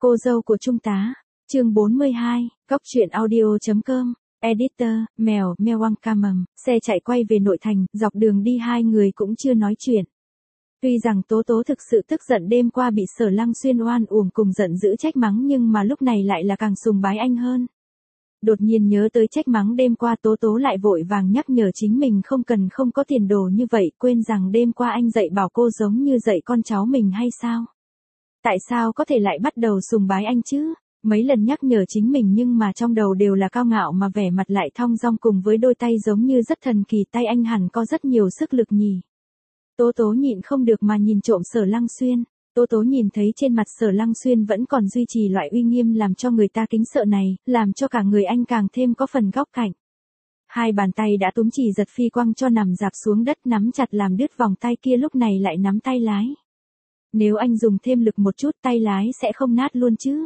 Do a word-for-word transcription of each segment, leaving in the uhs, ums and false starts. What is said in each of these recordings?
Cô dâu của Trung tá, chương bốn mươi hai, Cóc truyện audio.com, editor, mèo, mèo Wang ca mầm, xe chạy quay về nội thành, dọc đường đi hai người cũng chưa nói chuyện. Tuy rằng Tố Tố thực sự tức giận đêm qua bị Sở Lăng Xuyên oan uổng cùng giận dữ trách mắng nhưng mà lúc này lại là càng sùng bái anh hơn. Đột nhiên nhớ tới trách mắng đêm qua Tố Tố lại vội vàng nhắc nhở chính mình không cần không có tiền đồ như vậy, quên rằng đêm qua anh dạy bảo cô giống như dạy con cháu mình hay sao? Tại sao có thể lại bắt đầu sùng bái anh chứ? Mấy lần nhắc nhở chính mình nhưng mà trong đầu đều là cao ngạo mà vẻ mặt lại thong dong cùng với đôi tay giống như rất thần kỳ, tay anh hẳn có rất nhiều sức lực nhỉ. Tố Tố nhịn không được mà nhìn trộm Sở Lăng Xuyên. Tố Tố nhìn thấy trên mặt Sở Lăng Xuyên vẫn còn duy trì loại uy nghiêm làm cho người ta kính sợ này, làm cho cả người anh càng thêm có phần góc cạnh. Hai bàn tay đã túm chỉ giật phi quăng cho nằm dạp xuống đất, nắm chặt làm đứt vòng tay kia, lúc này lại nắm tay lái. Nếu anh dùng thêm lực một chút tay lái sẽ không nát luôn chứ?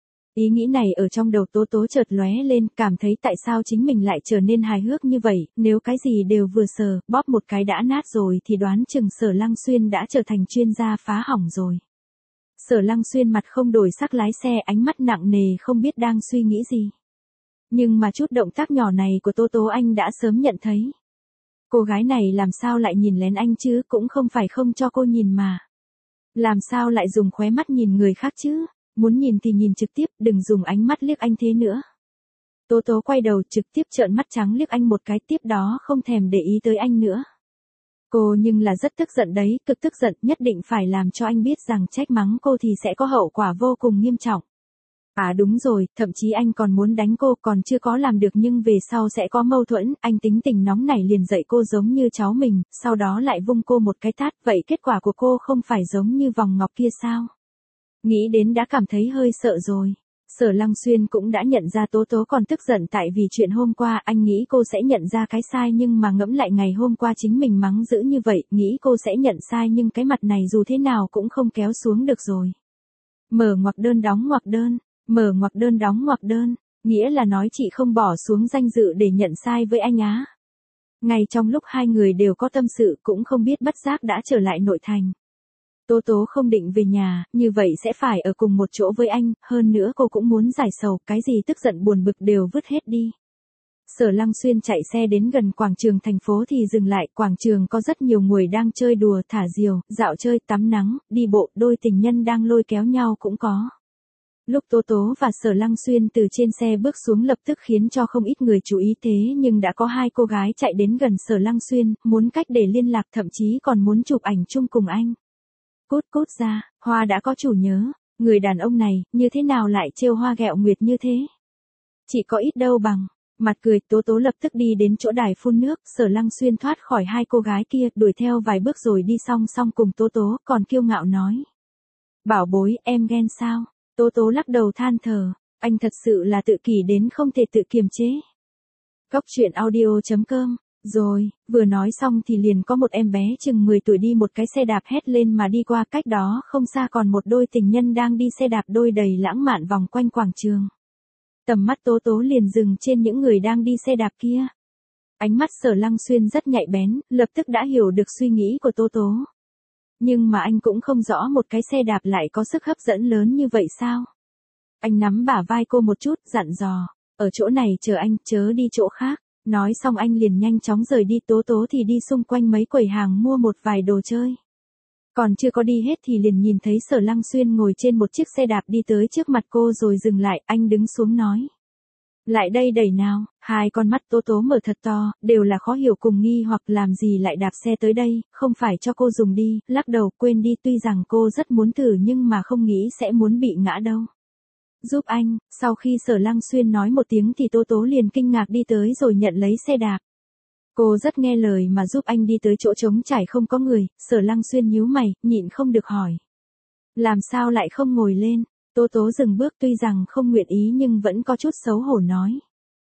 Ý nghĩ này ở trong đầu Tố Tố chợt lóe lên, cảm thấy tại sao chính mình lại trở nên hài hước như vậy, nếu cái gì đều vừa sờ, bóp một cái đã nát rồi thì đoán chừng Sở Lăng Xuyên đã trở thành chuyên gia phá hỏng rồi. Sở Lăng Xuyên mặt không đổi sắc lái xe, ánh mắt nặng nề không biết đang suy nghĩ gì. Nhưng mà chút động tác nhỏ này của Tố Tố anh đã sớm nhận thấy. Cô gái này làm sao lại nhìn lén anh chứ, cũng không phải không cho cô nhìn mà. Làm sao lại dùng khóe mắt nhìn người khác chứ? Muốn nhìn thì nhìn trực tiếp, đừng dùng ánh mắt liếc anh thế nữa. Tố Tố quay đầu trực tiếp trợn mắt trắng liếc anh một cái, tiếp đó không thèm để ý tới anh nữa. Cô nhưng là rất tức giận đấy, cực tức giận, nhất định phải làm cho anh biết rằng trách mắng cô thì sẽ có hậu quả vô cùng nghiêm trọng. À đúng rồi, thậm chí anh còn muốn đánh cô, còn chưa có làm được nhưng về sau sẽ có mâu thuẫn, anh tính tình nóng nảy liền dạy cô giống như cháu mình, sau đó lại vung cô một cái tát, vậy kết quả của cô không phải giống như vòng ngọc kia sao? Nghĩ đến đã cảm thấy hơi sợ rồi. Sở Lăng Xuyên cũng đã nhận ra Tố Tố còn tức giận tại vì chuyện hôm qua, anh nghĩ cô sẽ nhận ra cái sai nhưng mà ngẫm lại ngày hôm qua chính mình mắng dữ như vậy, nghĩ cô sẽ nhận sai nhưng cái mặt này dù thế nào cũng không kéo xuống được rồi. Mở ngoặc đơn đóng ngoặc đơn, mở ngoặc đơn đóng ngoặc đơn, nghĩa là nói chị không bỏ xuống danh dự để nhận sai với anh á. Ngay trong lúc hai người đều có tâm sự cũng không biết bất giác đã trở lại nội thành. Tố Tố không định về nhà, như vậy sẽ phải ở cùng một chỗ với anh, hơn nữa cô cũng muốn giải sầu, cái gì tức giận buồn bực đều vứt hết đi. Sở Lăng Xuyên chạy xe đến gần quảng trường thành phố thì dừng lại, quảng trường có rất nhiều người đang chơi đùa, thả diều, dạo chơi, tắm nắng, đi bộ, đôi tình nhân đang lôi kéo nhau cũng có. Lúc Tố Tố và Sở Lăng Xuyên từ trên xe bước xuống lập tức khiến cho không ít người chú ý, thế nhưng đã có hai cô gái chạy đến gần Sở Lăng Xuyên, muốn cách để liên lạc, thậm chí còn muốn chụp ảnh chung cùng anh. Cút cút ra, hoa đã có chủ nhớ, người đàn ông này, như thế nào lại trêu hoa ghẹo nguyệt như thế? Chỉ có ít đâu bằng, mặt cười. Tố Tố lập tức đi đến chỗ đài phun nước, Sở Lăng Xuyên thoát khỏi hai cô gái kia, đuổi theo vài bước rồi đi song song cùng Tố Tố, còn kiêu ngạo nói. Bảo bối, em ghen sao? Tố Tố lắc đầu than thở, anh thật sự là tự kỷ đến không thể tự kiềm chế. Cóc truyện audio.com. Rồi, vừa nói xong thì liền có một em bé chừng mười tuổi đi một cái xe đạp hét lên mà đi qua, cách đó không xa còn một đôi tình nhân đang đi xe đạp đôi đầy lãng mạn vòng quanh quảng trường. Tầm mắt Tố Tố liền dừng trên những người đang đi xe đạp kia. Ánh mắt Sở Lăng Xuyên rất nhạy bén, lập tức đã hiểu được suy nghĩ của Tố Tố. Nhưng mà anh cũng không rõ một cái xe đạp lại có sức hấp dẫn lớn như vậy sao? Anh nắm bả vai cô một chút, dặn dò, ở chỗ này chờ anh, chớ đi chỗ khác. Nói xong anh liền nhanh chóng rời đi. Tố Tố thì đi xung quanh mấy quầy hàng mua một vài đồ chơi. Còn chưa có đi hết thì liền nhìn thấy Sở Lăng Xuyên ngồi trên một chiếc xe đạp đi tới trước mặt cô rồi dừng lại, anh đứng xuống nói. Lại đây đẩy nào, hai con mắt Tố Tố mở thật to, đều là khó hiểu cùng nghi hoặc làm gì lại đạp xe tới đây, không phải cho cô dùng đi, lắc đầu quên đi, tuy rằng cô rất muốn thử nhưng mà không nghĩ sẽ muốn bị ngã đâu. Giúp anh, sau khi Sở Lăng Xuyên nói một tiếng thì Tố Tố liền kinh ngạc đi tới rồi nhận lấy xe đạp. Cô rất nghe lời mà giúp anh đi tới chỗ trống trải không có người. Sở Lăng Xuyên nhíu mày, nhịn không được hỏi. Làm sao lại không ngồi lên? Tố Tố dừng bước, tuy rằng không nguyện ý nhưng vẫn có chút xấu hổ nói.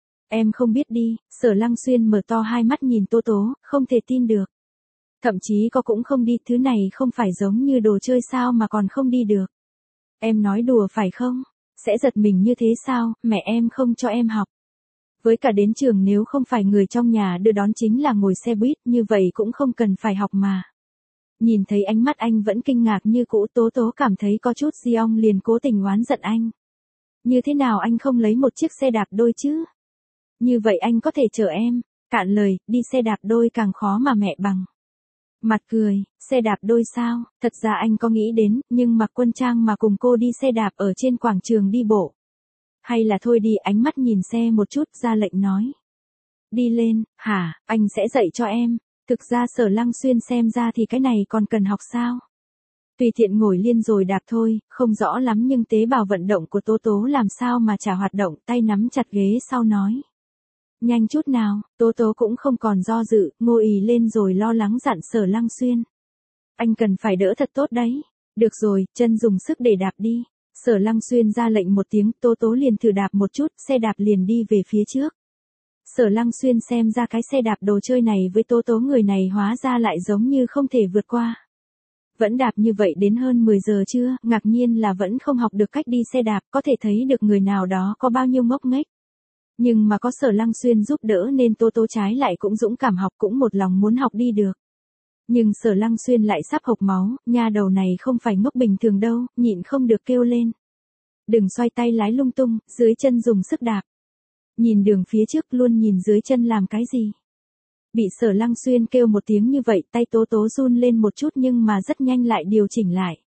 Em không biết đi. Sở Lăng Xuyên mở to hai mắt nhìn Tố Tố, không thể tin được. Thậm chí có cũng không đi, thứ này không phải giống như đồ chơi sao mà còn không đi được. Em nói đùa phải không? Sẽ giật mình như thế sao, mẹ em không cho em học. Với cả đến trường nếu không phải người trong nhà đưa đón chính là ngồi xe buýt, như vậy cũng không cần phải học mà. Nhìn thấy ánh mắt anh vẫn kinh ngạc như cũ, Tố Tố cảm thấy có chút gì ong liền cố tình oán giận anh. Như thế nào anh không lấy một chiếc xe đạp đôi chứ? Như vậy anh có thể chở em. Cạn lời, đi xe đạp đôi càng khó mà mẹ bằng. Mặt cười, xe đạp đôi sao? Thật ra anh có nghĩ đến, nhưng mặc quân trang mà cùng cô đi xe đạp ở trên quảng trường đi bộ. Hay là thôi đi, ánh mắt nhìn xe một chút, ra lệnh nói. Đi lên, hả, anh sẽ dạy cho em. Thực ra Sở Lăng Xuyên xem ra thì cái này còn cần học sao? Tùy tiện ngồi liên rồi đạp thôi, không rõ lắm nhưng tế bào vận động của Tố Tố làm sao mà chả hoạt động, tay nắm chặt ghế sau nói. Nhanh chút nào, Tố Tố cũng không còn do dự, ngồi ì lên rồi lo lắng dặn Sở Lăng Xuyên. Anh cần phải đỡ thật tốt đấy. Được rồi, chân dùng sức để đạp đi. Sở Lăng Xuyên ra lệnh một tiếng, Tố Tố liền thử đạp một chút, xe đạp liền đi về phía trước. Sở Lăng Xuyên xem ra cái xe đạp đồ chơi này với Tố Tố người này hóa ra lại giống như không thể vượt qua. Vẫn đạp như vậy đến hơn mười giờ trưa, ngạc nhiên là vẫn không học được cách đi xe đạp, có thể thấy được người nào đó có bao nhiêu ngốc nghếch. Nhưng mà có Sở Lăng Xuyên giúp đỡ nên Tố Tố trái lại cũng dũng cảm học, cũng một lòng muốn học đi được. Nhưng Sở Lăng Xuyên lại sắp hộc máu, nha đầu này không phải ngốc bình thường đâu, nhịn không được kêu lên. Đừng xoay tay lái lung tung, dưới chân dùng sức đạp. Nhìn đường phía trước luôn nhìn dưới chân làm cái gì. Bị Sở Lăng Xuyên kêu một tiếng như vậy, tay Tố Tố run lên một chút nhưng mà rất nhanh lại điều chỉnh lại.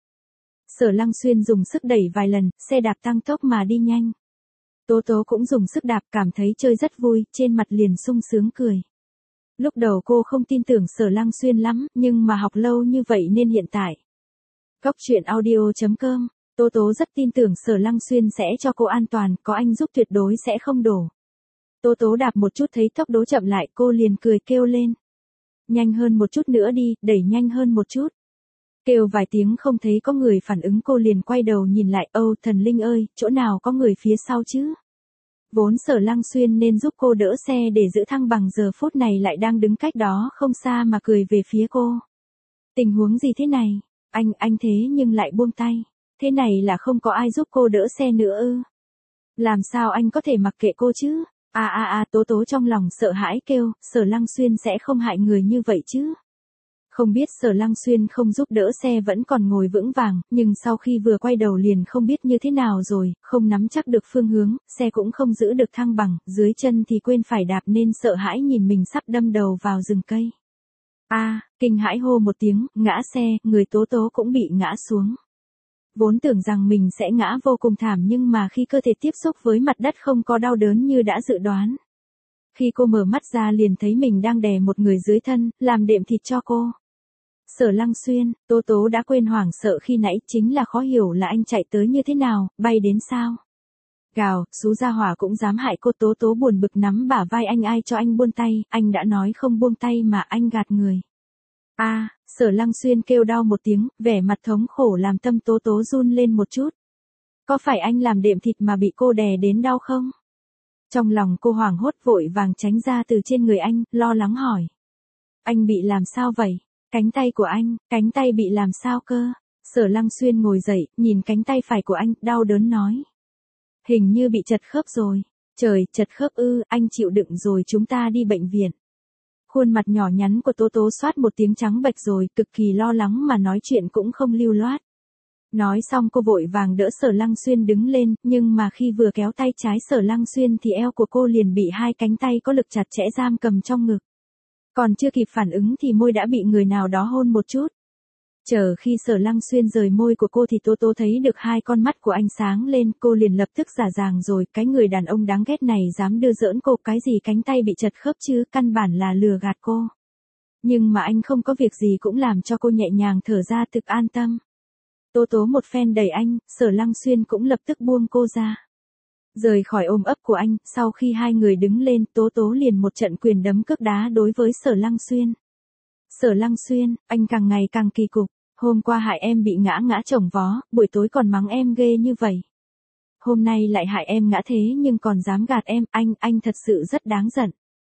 Sở Lăng Xuyên dùng sức đẩy vài lần, xe đạp tăng tốc mà đi nhanh. Tố Tố cũng dùng sức đạp, cảm thấy chơi rất vui, trên mặt liền sung sướng cười. Lúc đầu cô không tin tưởng Sở Lăng Xuyên lắm, nhưng mà học lâu như vậy nên hiện tại. Cóc truyện audio chấm com, Tố Tố rất tin tưởng Sở Lăng Xuyên sẽ cho cô an toàn, có anh giúp tuyệt đối sẽ không đổ. Tố Tố đạp một chút thấy tốc độ chậm lại, cô liền cười kêu lên. Nhanh hơn một chút nữa đi, đẩy nhanh hơn một chút. Kêu vài tiếng không thấy có người phản ứng, cô liền quay đầu nhìn lại, âu thần linh ơi, chỗ nào có người phía sau chứ? Vốn Sở Lăng Xuyên nên giúp cô đỡ xe để giữ thăng bằng, giờ phút này lại đang đứng cách đó không xa mà cười về phía cô. Tình huống gì thế này? Anh, anh thế nhưng lại buông tay. Thế này là không có ai giúp cô đỡ xe nữa ư? Làm sao anh có thể mặc kệ cô chứ? À à à, Tố Tố trong lòng sợ hãi kêu, Sở Lăng Xuyên sẽ không hại người như vậy chứ? Không biết Sở Lăng Xuyên không giúp đỡ xe vẫn còn ngồi vững vàng, nhưng sau khi vừa quay đầu liền không biết như thế nào rồi, không nắm chắc được phương hướng, xe cũng không giữ được thăng bằng, dưới chân thì quên phải đạp nên sợ hãi nhìn mình sắp đâm đầu vào rừng cây. A, à, kinh hãi hô một tiếng, ngã xe, người Tố Tố cũng bị ngã xuống. Vốn tưởng rằng mình sẽ ngã vô cùng thảm nhưng mà khi cơ thể tiếp xúc với mặt đất không có đau đớn như đã dự đoán. Khi cô mở mắt ra liền thấy mình đang đè một người dưới thân, làm đệm thịt cho cô. Sở Lăng Xuyên, Tố Tố đã quên hoảng sợ khi nãy, chính là khó hiểu là anh chạy tới như thế nào, bay đến sao? Gào, xú gia hỏa cũng dám hại cô. Tố Tố buồn bực nắm bả vai anh, ai cho anh buông tay, anh đã nói không buông tay mà anh gạt người. A, à, Sở Lăng Xuyên kêu đau một tiếng, vẻ mặt thống khổ làm tâm Tố Tố run lên một chút. Có phải anh làm đệm thịt mà bị cô đè đến đau không? Trong lòng cô hoảng hốt vội vàng tránh ra từ trên người anh, lo lắng hỏi. Anh bị làm sao vậy? Cánh tay của anh, cánh tay bị làm sao cơ? Sở Lăng Xuyên ngồi dậy, nhìn cánh tay phải của anh, đau đớn nói. Hình như bị chật khớp rồi. Trời, chật khớp ư, anh chịu đựng rồi, chúng ta đi bệnh viện. Khuôn mặt nhỏ nhắn của Tố Tố xoát một tiếng trắng bệch rồi, cực kỳ lo lắng mà nói chuyện cũng không lưu loát. Nói xong cô vội vàng đỡ Sở Lăng Xuyên đứng lên, nhưng mà khi vừa kéo tay trái Sở Lăng Xuyên thì eo của cô liền bị hai cánh tay có lực chặt chẽ giam cầm trong ngực. Còn chưa kịp phản ứng thì môi đã bị người nào đó hôn một chút. Chờ khi Sở Lăng Xuyên rời môi của cô thì Tố Tố thấy được hai con mắt của anh sáng lên, cô liền lập tức giả dàng rồi, cái người đàn ông đáng ghét này dám đưa giỡn cô, cái gì cánh tay bị chật khớp chứ, căn bản là lừa gạt cô. Nhưng mà anh không có việc gì cũng làm cho cô nhẹ nhàng thở ra, thực an tâm. Tố Tố một phen đẩy anh, Sở Lăng Xuyên cũng lập tức buông cô ra. Rời khỏi ôm ấp của anh, sau khi hai người đứng lên, Tố Tố liền một trận quyền đấm cước đá đối với Sở Lăng Xuyên. Sở Lăng Xuyên, anh càng ngày càng kỳ cục, hôm qua hại em bị ngã ngã chồng vó, buổi tối còn mắng em ghê như vậy. Hôm nay lại hại em ngã thế nhưng còn dám gạt em, anh, anh thật sự rất đáng giận.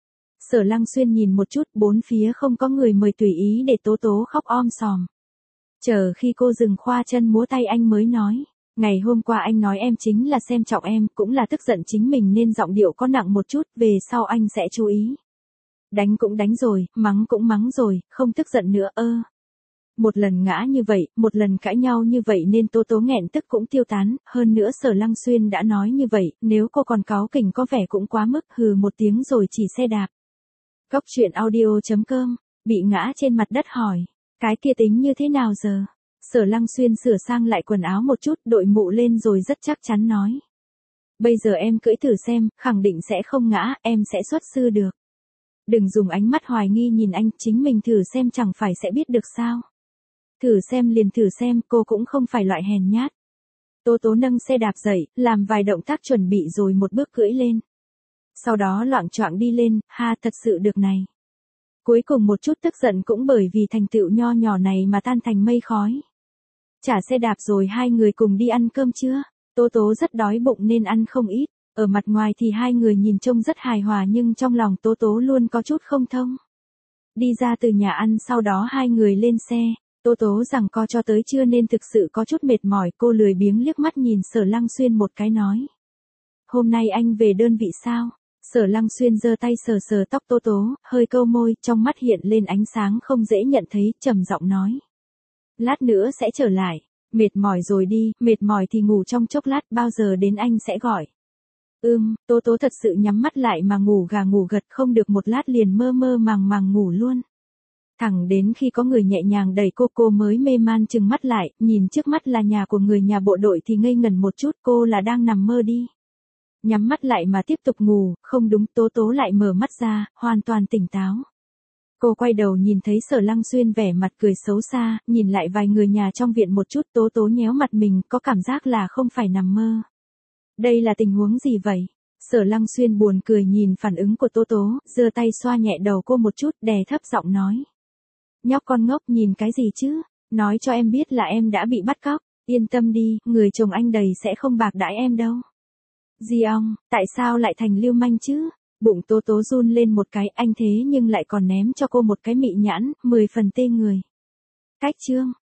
Sở Lăng Xuyên nhìn một chút, bốn phía không có người mời tùy ý để Tố Tố khóc om sòm. Chờ khi cô dừng khoa chân múa tay anh mới nói. Ngày hôm qua anh nói em chính là xem trọng em, cũng là tức giận chính mình nên giọng điệu có nặng một chút, về sau anh sẽ chú ý. Đánh cũng đánh rồi, mắng cũng mắng rồi, không tức giận nữa ơ. Một lần ngã như vậy, một lần cãi nhau như vậy nên Tố Tố nghẹn tức cũng tiêu tán, hơn nữa Sở Lăng Xuyên đã nói như vậy, nếu cô còn cáu kỉnh có vẻ cũng quá mức, hừ một tiếng rồi chỉ xe đạp. Cốc truyện audio chấm com, bị ngã trên mặt đất hỏi, cái kia tính như thế nào giờ? Sở Lăng Xuyên sửa sang lại quần áo một chút, đội mũ lên rồi rất chắc chắn nói. Bây giờ em cưỡi thử xem, khẳng định sẽ không ngã, em sẽ xuất sư được. Đừng dùng ánh mắt hoài nghi nhìn anh, chính mình thử xem chẳng phải sẽ biết được sao. Thử xem liền thử xem, cô cũng không phải loại hèn nhát. Tố Tố nâng xe đạp dậy, làm vài động tác chuẩn bị rồi một bước cưỡi lên. Sau đó loạng choạng đi lên, ha thật sự được này. Cuối cùng một chút tức giận cũng bởi vì thành tựu nho nhỏ này mà tan thành mây khói. Trả xe đạp rồi hai người cùng đi ăn cơm trưa. Tố Tố rất đói bụng nên ăn không ít. Ở mặt ngoài thì hai người nhìn trông rất hài hòa nhưng trong lòng Tố Tố luôn có chút không thông. Đi ra từ nhà ăn sau đó hai người lên xe. Tố Tố rằng co cho tới trưa nên thực sự có chút mệt mỏi, cô lười biếng liếc mắt nhìn Sở Lăng Xuyên một cái nói. Hôm nay anh về đơn vị sao? Sở Lăng Xuyên giơ tay sờ sờ tóc Tố Tố, hơi câu môi, trong mắt hiện lên ánh sáng không dễ nhận thấy, trầm giọng nói. Lát nữa sẽ trở lại, mệt mỏi rồi đi, mệt mỏi thì ngủ trong chốc lát, bao giờ đến anh sẽ gọi. Ừm, Tố Tố thật sự nhắm mắt lại mà ngủ gà ngủ gật, không được một lát liền mơ mơ màng màng ngủ luôn. Thẳng đến khi có người nhẹ nhàng đẩy cô cô mới mê man chừng mắt lại, nhìn trước mắt là nhà của người nhà bộ đội thì ngây ngẩn một chút, cô là đang nằm mơ đi. Nhắm mắt lại mà tiếp tục ngủ, không đúng, Tố Tố lại mở mắt ra, hoàn toàn tỉnh táo. Cô quay đầu nhìn thấy Sở Lăng Xuyên vẻ mặt cười xấu xa, nhìn lại vài người nhà trong viện một chút, Tố Tố nhéo mặt mình, có cảm giác là không phải nằm mơ. Đây là tình huống gì vậy? Sở Lăng Xuyên buồn cười nhìn phản ứng của Tố Tố, giơ tay xoa nhẹ đầu cô một chút, đè thấp giọng nói. Nhóc con ngốc nhìn cái gì chứ? Nói cho em biết là em đã bị bắt cóc, yên tâm đi, người chồng anh đầy sẽ không bạc đãi em đâu. Di ong, tại sao lại thành lưu manh chứ? Bụng Tố Tố run lên một cái, anh thế nhưng lại còn ném cho cô một cái mị nhãn, mười phần tê người. Cách chương,